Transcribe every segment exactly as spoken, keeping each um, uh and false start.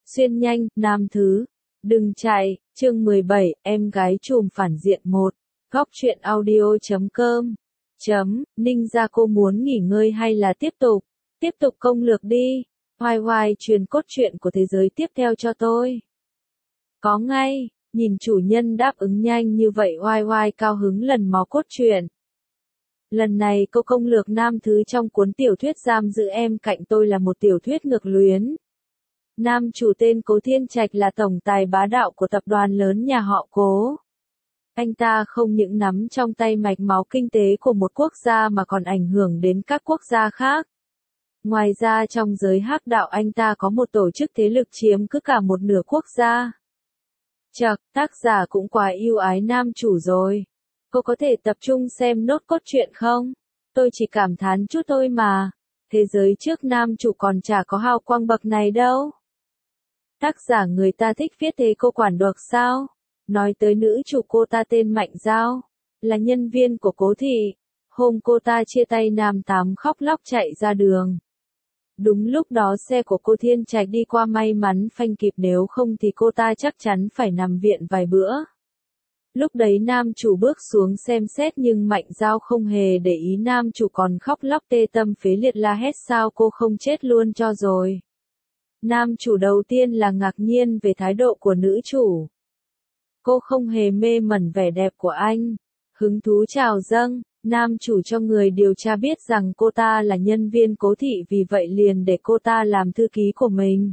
Xuyên nhanh, nam thứ. Đừng chạy, chương mười bảy, em gái trùm phản diện một. Góc truyện audio chấm com. Chấm, Ninh gia cô muốn nghỉ ngơi hay là tiếp tục? Tiếp tục công lược đi. Hoài hoài truyền cốt truyện của thế giới tiếp theo cho tôi. Có ngay, nhìn chủ nhân đáp ứng nhanh như vậy hoài hoài cao hứng lần mò cốt truyện. Lần này cô công lược nam thứ trong cuốn tiểu thuyết Giam giữ em cạnh tôi là một tiểu thuyết ngược luyến. Nam chủ tên Cố Thiên Trạch là tổng tài bá đạo của tập đoàn lớn nhà họ Cố. Anh ta không những nắm trong tay mạch máu kinh tế của một quốc gia mà còn ảnh hưởng đến các quốc gia khác. Ngoài ra trong giới hắc đạo anh ta có một tổ chức thế lực chiếm cứ cả một nửa quốc gia. Chậc, tác giả cũng quá yêu ái nam chủ rồi. Cô có thể tập trung xem nốt cốt truyện không? Tôi chỉ cảm thán chút thôi mà. Thế giới trước nam chủ còn chả có hào quang bậc này đâu. Tác giả người ta thích viết thế cô quản được sao? Nói tới nữ chủ cô ta tên Mạnh Giao, là nhân viên của Cố thị. Hôm cô ta chia tay nam tám khóc lóc chạy ra đường. Đúng lúc đó xe của cô Thiên Trạch đi qua may mắn phanh kịp, nếu không thì cô ta chắc chắn phải nằm viện vài bữa. Lúc đấy nam chủ bước xuống xem xét nhưng Mạnh Giao không hề để ý, nam chủ còn khóc lóc tê tâm phế liệt la hét sao cô không chết luôn cho rồi. Nam chủ đầu tiên là ngạc nhiên về thái độ của nữ chủ. Cô không hề mê mẩn vẻ đẹp của anh. Hứng thú trào dâng, nam chủ cho người điều tra biết rằng cô ta là nhân viên Cố thị, vì vậy liền để cô ta làm thư ký của mình.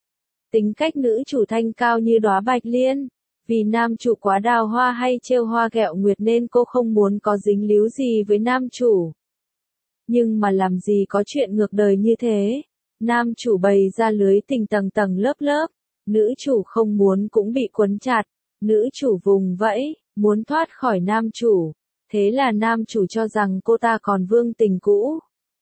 Tính cách nữ chủ thanh cao như đóa bạch liên. Vì nam chủ quá đào hoa hay trêu hoa ghẹo nguyệt nên cô không muốn có dính líu gì với nam chủ. Nhưng mà làm gì có chuyện ngược đời như thế. Nam chủ bày ra lưới tình tầng tầng lớp lớp. Nữ chủ không muốn cũng bị quấn chặt. Nữ chủ vùng vẫy, muốn thoát khỏi nam chủ. Thế là nam chủ cho rằng cô ta còn vương tình cũ.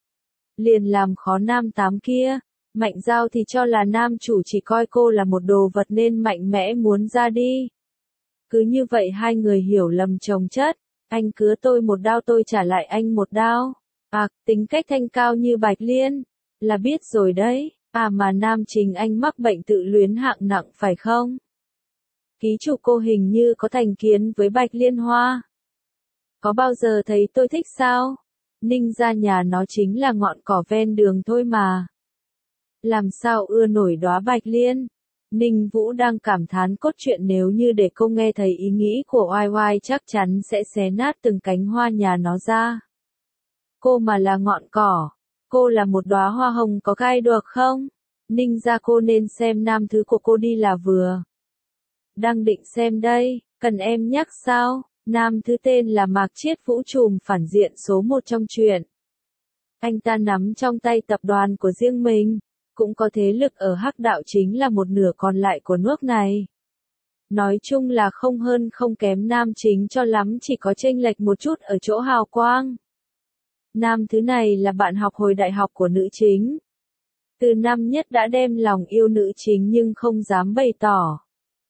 Liền làm khó nam tám kia. Mạnh Giao thì cho là nam chủ chỉ coi cô là một đồ vật nên mạnh mẽ muốn ra đi. Cứ như vậy hai người hiểu lầm chồng chất. Anh cứa tôi một đao tôi trả lại anh một đao. À, tính cách thanh cao như bạch liên. Là biết rồi đấy. À mà nam chính anh mắc bệnh tự luyến hạng nặng phải không? Ký chủ cô hình như có thành kiến với bạch liên hoa. Có bao giờ thấy tôi thích sao? Ninh gia nhà nó chính là ngọn cỏ ven đường thôi mà. Làm sao ưa nổi đóa bạch liên? Ninh Vũ đang cảm thán cốt truyện, nếu như để cô nghe thấy ý nghĩ của oai oai chắc chắn sẽ xé nát từng cánh hoa nhà nó ra. Cô mà là ngọn cỏ, cô là một đóa hoa hồng có gai được không? Ninh gia cô nên xem nam thứ của cô đi là vừa. Đang định xem đây, cần em nhắc sao? Nam thứ tên là Mạc Chiết Vũ, trùm phản diện số một trong truyện. Anh ta nắm trong tay tập đoàn của riêng mình. Cũng có thế lực ở hắc đạo, chính là một nửa còn lại của nước này. Nói chung là không hơn không kém nam chính cho lắm, chỉ có chênh lệch một chút ở chỗ hào quang. Nam thứ này là bạn học hồi đại học của nữ chính. Từ năm nhất đã đem lòng yêu nữ chính nhưng không dám bày tỏ.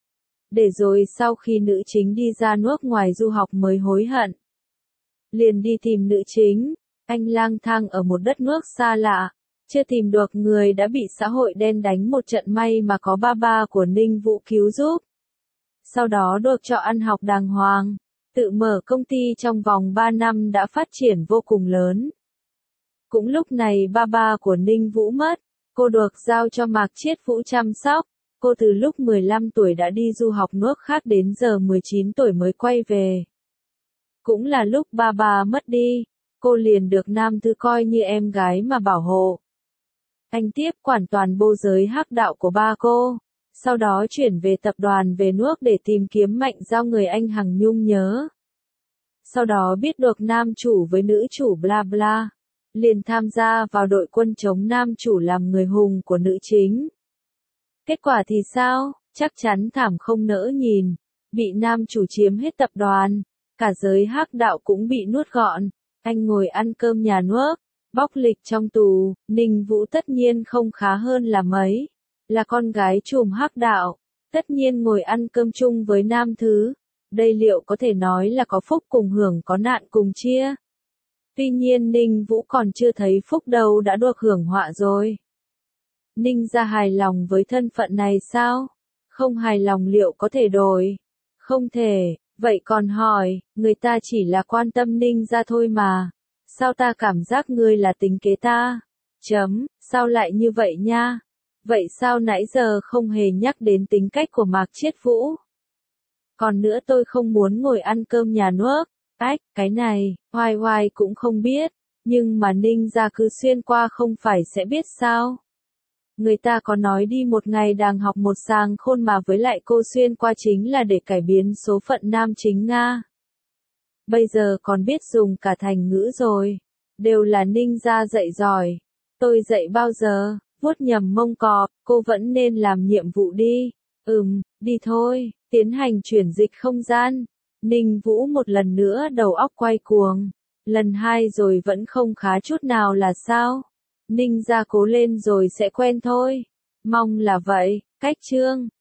Để rồi sau khi nữ chính đi ra nước ngoài du học mới hối hận. Liền đi tìm nữ chính, anh lang thang ở một đất nước xa lạ. Chưa tìm được người đã bị xã hội đen đánh một trận, may mà có ba ba của Ninh Vũ cứu giúp. Sau đó được cho ăn học đàng hoàng, tự mở công ty trong vòng ba năm đã phát triển vô cùng lớn. Cũng lúc này ba ba của Ninh Vũ mất, cô được giao cho Mạc Chiết Vũ chăm sóc. Cô từ lúc mười lăm tuổi đã đi du học nước khác đến giờ mười chín tuổi mới quay về. Cũng là lúc ba ba mất đi, cô liền được nam thứ coi như em gái mà bảo hộ. Anh tiếp quản toàn bộ giới hắc đạo của ba cô, sau đó chuyển về tập đoàn về nước để tìm kiếm Mạnh Giao người anh hằng nhung nhớ. Sau đó biết được nam chủ với nữ chủ bla bla, liền tham gia vào đội quân chống nam chủ làm người hùng của nữ chính. Kết quả thì sao? Chắc chắn thảm không nỡ nhìn, bị nam chủ chiếm hết tập đoàn, cả giới hắc đạo cũng bị nuốt gọn, anh ngồi ăn cơm nhà nước. Bóc lịch trong tù, Ninh Vũ tất nhiên không khá hơn là mấy. Là con gái trùm hắc đạo, tất nhiên ngồi ăn cơm chung với nam thứ. Đây liệu có thể nói là có phúc cùng hưởng, có nạn cùng chia? Tuy nhiên Ninh Vũ còn chưa thấy phúc đâu đã được hưởng họa rồi. Ninh gia hài lòng với thân phận này sao? Không hài lòng liệu có thể đổi? Không thể, vậy còn hỏi, người ta chỉ là quan tâm Ninh gia thôi mà. Sao ta cảm giác ngươi là tính kế ta? Chấm, sao lại như vậy nha? Vậy sao nãy giờ không hề nhắc đến tính cách của Mạc Chiết Vũ? Còn nữa tôi không muốn ngồi ăn cơm nhà nước. Ách, cái này, Hoài Hoài cũng không biết. Nhưng mà Ninh gia cứ xuyên qua không phải sẽ biết sao? Người ta có nói đi một ngày đàng học một sàng khôn mà với lại cô xuyên qua chính là để cải biến số phận nam chính Nga. Bây giờ còn biết dùng cả thành ngữ rồi. Đều là Ninh gia dạy giỏi. Tôi dạy bao giờ, vuốt nhầm mông cọp, cô vẫn nên làm nhiệm vụ đi. Ừm, đi thôi, tiến hành chuyển dịch không gian. Ninh Vũ một lần nữa đầu óc quay cuồng. Lần hai rồi vẫn không khá chút nào là sao? Ninh gia cố lên rồi sẽ quen thôi. Mong là vậy, cách chương.